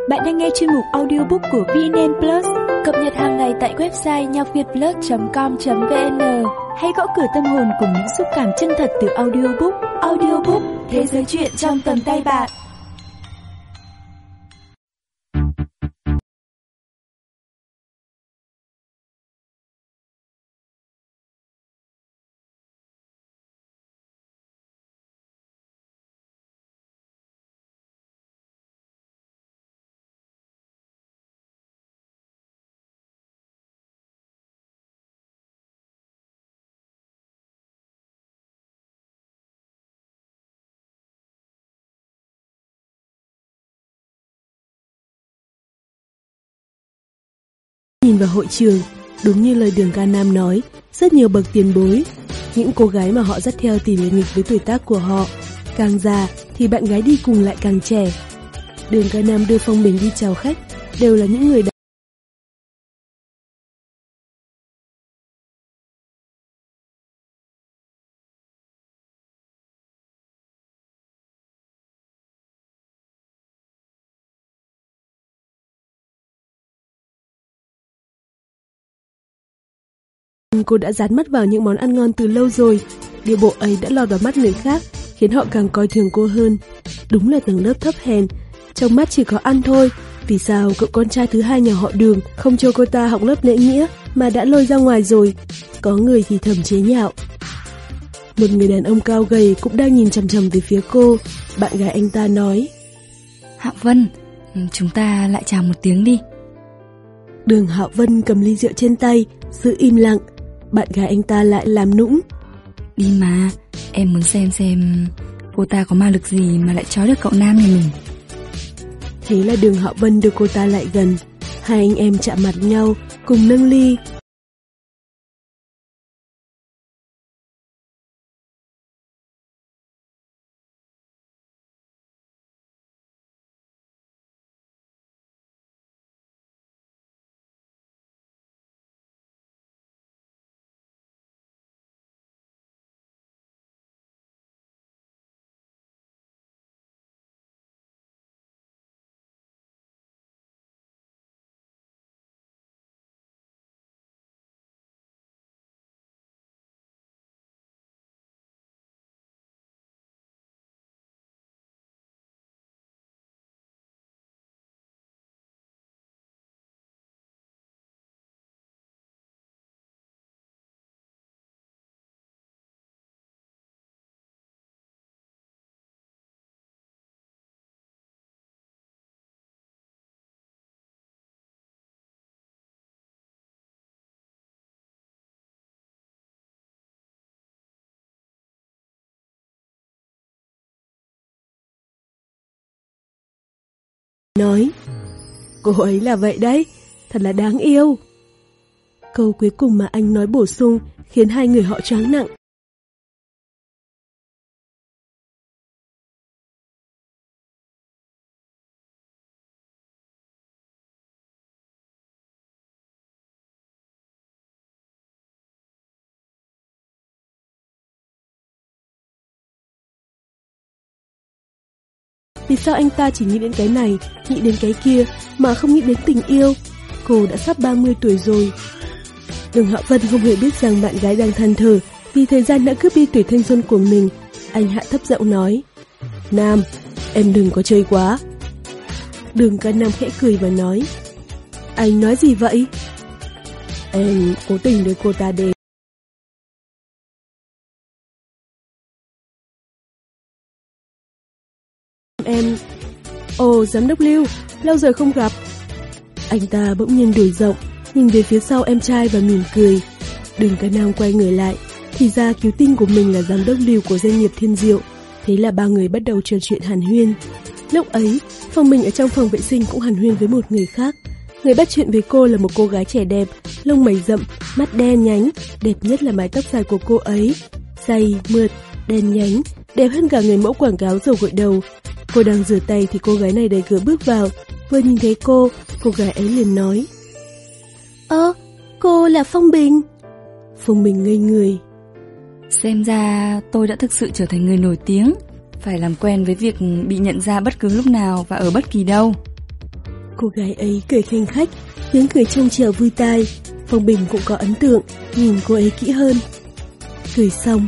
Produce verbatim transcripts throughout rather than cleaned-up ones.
Bạn đang nghe chuyên mục audiobook của vê en en Plus, cập nhật hàng ngày tại website nhạc việt plus chấm com chấm vn. Hãy gõ cửa tâm hồn cùng những xúc cảm chân thật từ audiobook. Audiobook, thế giới truyện trong tầm tay bạn. Nhìn vào hội trường, đúng như lời Đường Ca Nam nói, rất nhiều bậc tiền bối, những cô gái mà họ dắt theo tỷ lệ nghịch với tuổi tác của họ, càng già thì bạn gái đi cùng lại càng trẻ. Đường Ca Nam đưa Phong Bình đi chào khách, đều là những người đàn Cô đã dán mắt vào những món ăn ngon từ lâu rồi, điệu bộ ấy đã lọt vào mắt người khác, khiến họ càng coi thường cô hơn. Đúng là tầng lớp thấp hèn, trong mắt chỉ có ăn thôi. Vì sao cậu con trai thứ hai nhà họ Đường không cho cô ta học lớp lễ nghĩa mà đã lôi ra ngoài rồi? Có người thì thầm chế nhạo. Một người đàn ông cao gầy cũng đang nhìn chằm chằm về phía cô. Bạn gái anh ta nói: Hạo Vân, chúng ta lại chào một tiếng đi. Đường Hạo Vân cầm ly rượu trên tay, giữ im lặng. Bạn gái anh ta lại làm nũng: Đi mà, em muốn xem xem cô ta có ma lực gì mà lại trói được cậu nam nhà mình. Thế là Đường Hạo Vân đưa cô ta lại gần. Hai anh em chạm mặt nhau, cùng nâng ly. Nói: Cô ấy là vậy đấy, thật là đáng yêu. Câu cuối cùng mà anh nói bổ sung khiến hai người họ choáng nặng. Vì sao anh ta chỉ nghĩ đến cái này, nghĩ đến cái kia mà không nghĩ đến tình yêu? Cô đã sắp ba mươi tuổi rồi. Đường Hạo Vân không hề biết rằng bạn gái đang than thở vì thời gian đã cướp đi tuổi thanh xuân của mình. Anh hạ thấp giọng nói: Nam, em đừng có chơi quá. Đường Ca Nam khẽ cười và nói: Anh nói gì vậy? Em cố tình đưa cô ta đến. Em... Ồ, giám đốc Lưu, lâu rồi không gặp. Anh ta bỗng nhiên đổi giọng, nhìn về phía sau em trai và mỉm cười. Đường Ca Nam quay người lại, thì ra cứu tinh của mình là giám đốc Lưu của doanh nghiệp Thiên Diệu. Thế là ba người bắt đầu trò chuyện hàn huyên. Lúc ấy, Phong Bình ở trong phòng vệ sinh cũng hàn huyên với một người khác. Người bắt chuyện với cô là một cô gái trẻ đẹp, lông mày rậm, mắt đen nhánh, đẹp nhất là mái tóc dài của cô ấy, dày, mượt, đen nhánh, đẹp hơn cả người mẫu quảng cáo dầu gội đầu. Cô đang rửa tay thì cô gái này đẩy cửa bước vào. Vừa nhìn thấy cô, cô gái ấy liền nói: Ơ, cô là Phong Bình. Phong Bình ngây người. Xem ra tôi đã thực sự trở thành người nổi tiếng, phải làm quen với việc bị nhận ra bất cứ lúc nào và ở bất kỳ đâu. Cô gái ấy cười khanh khách, tiếng cười trong trẻo vui tai. Phong Bình cũng có ấn tượng, nhìn cô ấy kỹ hơn. Cười xong,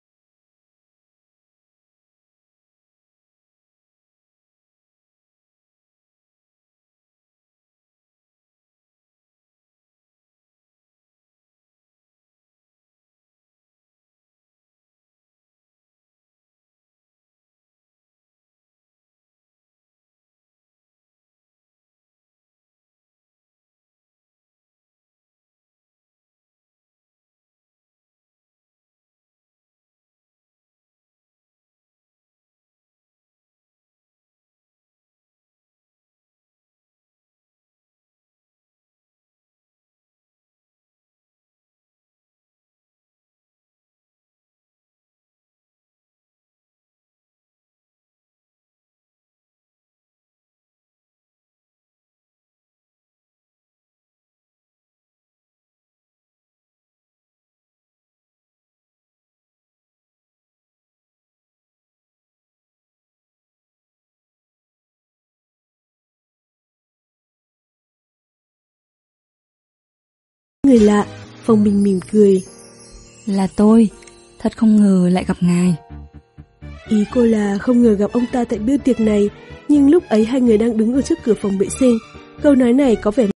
người lạ. Phong Bình mỉm cười. Là tôi, thật không ngờ lại gặp ngài. Ý cô là không ngờ gặp ông ta tại bữa tiệc này, nhưng lúc ấy hai người đang đứng ở trước cửa phòng vệ sinh. Câu nói này có vẻ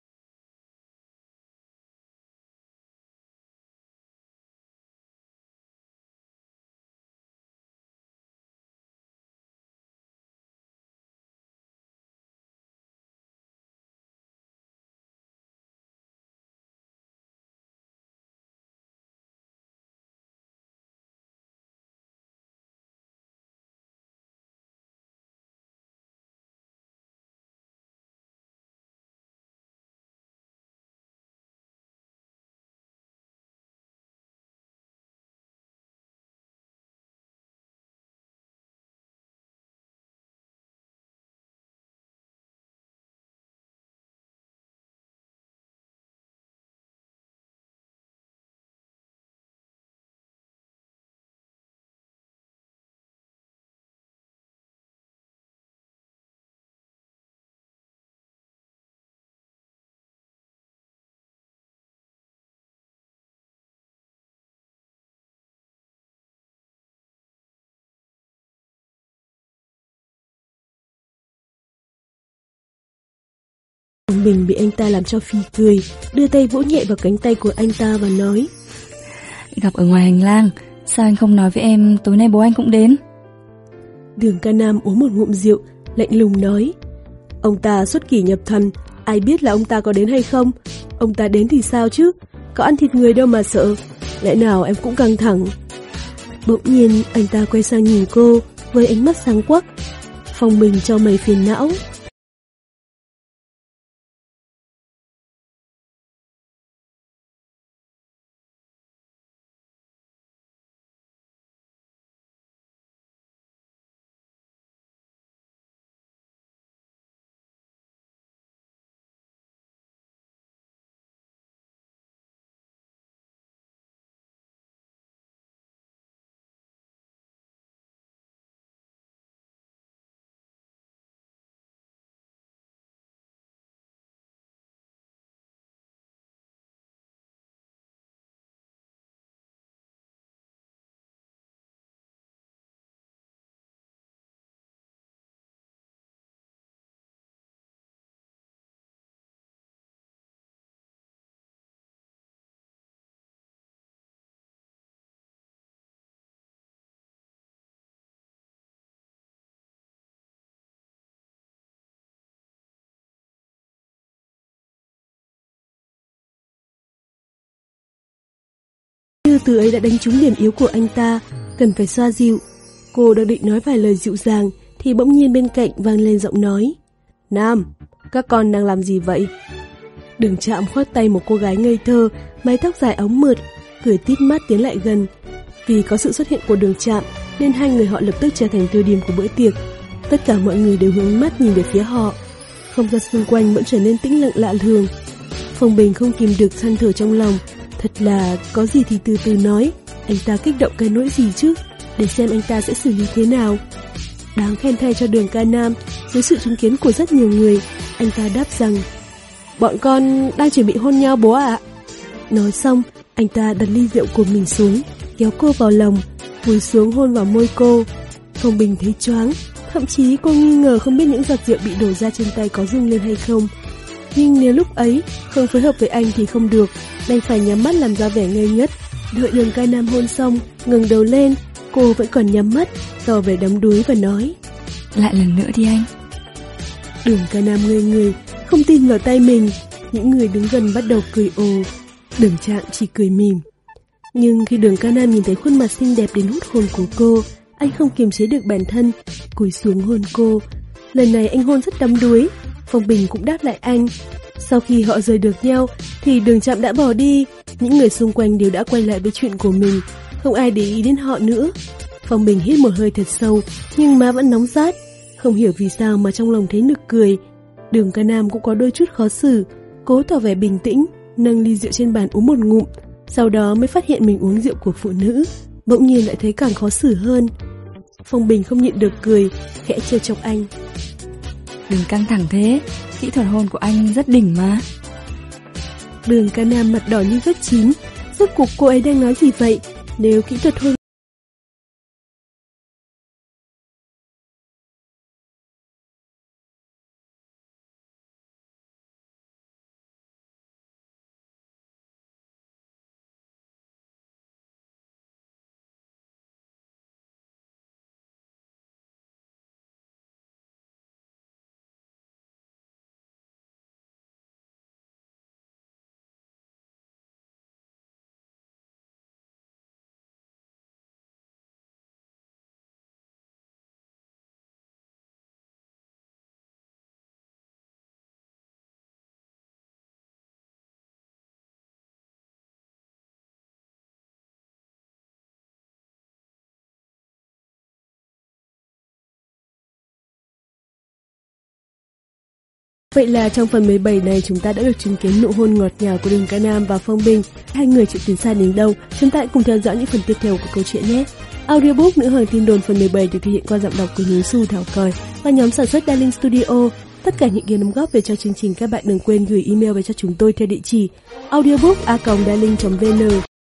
Phong Bình bị anh ta làm cho phì cười, đưa tay vỗ nhẹ vào cánh tay của anh ta và nói: Gặp ở ngoài hành lang, sao anh không nói với em tối nay bố anh cũng đến? Đường Ca Nam uống một ngụm rượu, lạnh lùng nói: Ông ta xuất kỷ nhập thần, ai biết là ông ta có đến hay không? Ông ta đến thì sao chứ, có ăn thịt người đâu mà sợ, lẽ nào em cũng căng thẳng. Bỗng nhiên anh ta quay sang nhìn cô với ánh mắt sáng quắc. Phong Bình cho mày phiền não. Như từ ấy đã đánh trúng điểm yếu của anh ta, cần phải xoa dịu. Cô đang định nói vài lời dịu dàng thì bỗng nhiên bên cạnh vang lên giọng nói: Nam, các con đang làm gì vậy? Đường Trạm khoác tay một cô gái ngây thơ, mái tóc dài óng mượt, cười tít mắt tiến lại gần. Vì có sự xuất hiện của Đường Trạm nên hai người họ lập tức trở thành tiêu điểm của bữa tiệc. Tất cả mọi người đều hướng mắt nhìn về phía họ. Không gian xung quanh vẫn trở nên tĩnh lặng lạ thường. Phong Bình không kìm được than thở trong lòng. Thật là có gì thì từ từ nói, anh ta kích động cái nỗi gì chứ, để xem anh ta sẽ xử lý thế nào. Đáng khen thay cho Đường Ca Nam, dưới sự chứng kiến của rất nhiều người, Anh ta đáp rằng, bọn con đang chuẩn bị hôn nhau bố ạ. Nói xong, anh ta đặt ly rượu của mình xuống, kéo cô vào lòng, cúi xuống hôn vào môi cô. Phong Bình thấy choáng, thậm chí cô nghi ngờ không biết những giọt rượu bị đổ ra trên tay có rung lên hay không. Nhưng nếu lúc ấy không phối hợp với anh thì không được, đành phải nhắm mắt làm ra vẻ ngây ngất. Đợi Đường Ca Nam hôn xong, ngẩng đầu lên, cô vẫn còn nhắm mắt, tỏ vẻ đắm đuối và nói, lại lần nữa đi anh. Đường Ca Nam ngây người, không tin vào tay mình. Những người đứng gần bắt đầu cười ồ, Đường Trạng chỉ cười mỉm. Nhưng khi Đường Ca Nam nhìn thấy khuôn mặt xinh đẹp đến hút hồn của cô, anh không kiềm chế được bản thân, cúi xuống hôn cô. Lần này anh hôn rất đắm đuối, Phong Bình cũng đáp lại anh. Sau khi họ rời được nhau thì Đường Trạm đã bỏ đi. Những người xung quanh đều đã quay lại với chuyện của mình, không ai để ý đến họ nữa. Phong Bình hít một hơi thật sâu, nhưng má vẫn nóng rát. Không hiểu vì sao mà trong lòng thấy nực cười. Đường Ca Nam cũng có đôi chút khó xử, cố tỏ vẻ bình tĩnh, nâng ly rượu trên bàn uống một ngụm, sau đó mới phát hiện mình uống rượu của phụ nữ, bỗng nhiên lại thấy càng khó xử hơn. Phong Bình không nhịn được cười, khẽ trêu chọc anh. Đừng căng thẳng thế, kỹ thuật hôn của anh rất đỉnh mà. Đường Ca Nam mặt đỏ như vết chín, rốt cuộc cô ấy đang nói gì vậy? Nếu kỹ thuật hôn Vậy là trong phần mười bảy này chúng ta đã được chứng kiến nụ hôn ngọt ngào của Đường Ca Nam và Phong Bình. Hai người chuyện tiến xa đến đâu, chúng ta hãy cùng theo dõi những phần tiếp theo của câu chuyện nhé. Audiobook Nữ Hoàng Tin Đồn phần mười bảy được thể hiện qua giọng đọc của Hiếu Xu, Thảo Còi và nhóm sản xuất Darling Studio. Tất cả những ý đóng góp về cho chương trình các bạn đừng quên gửi email về cho chúng tôi theo địa chỉ audiobook a còng darling chấm vn.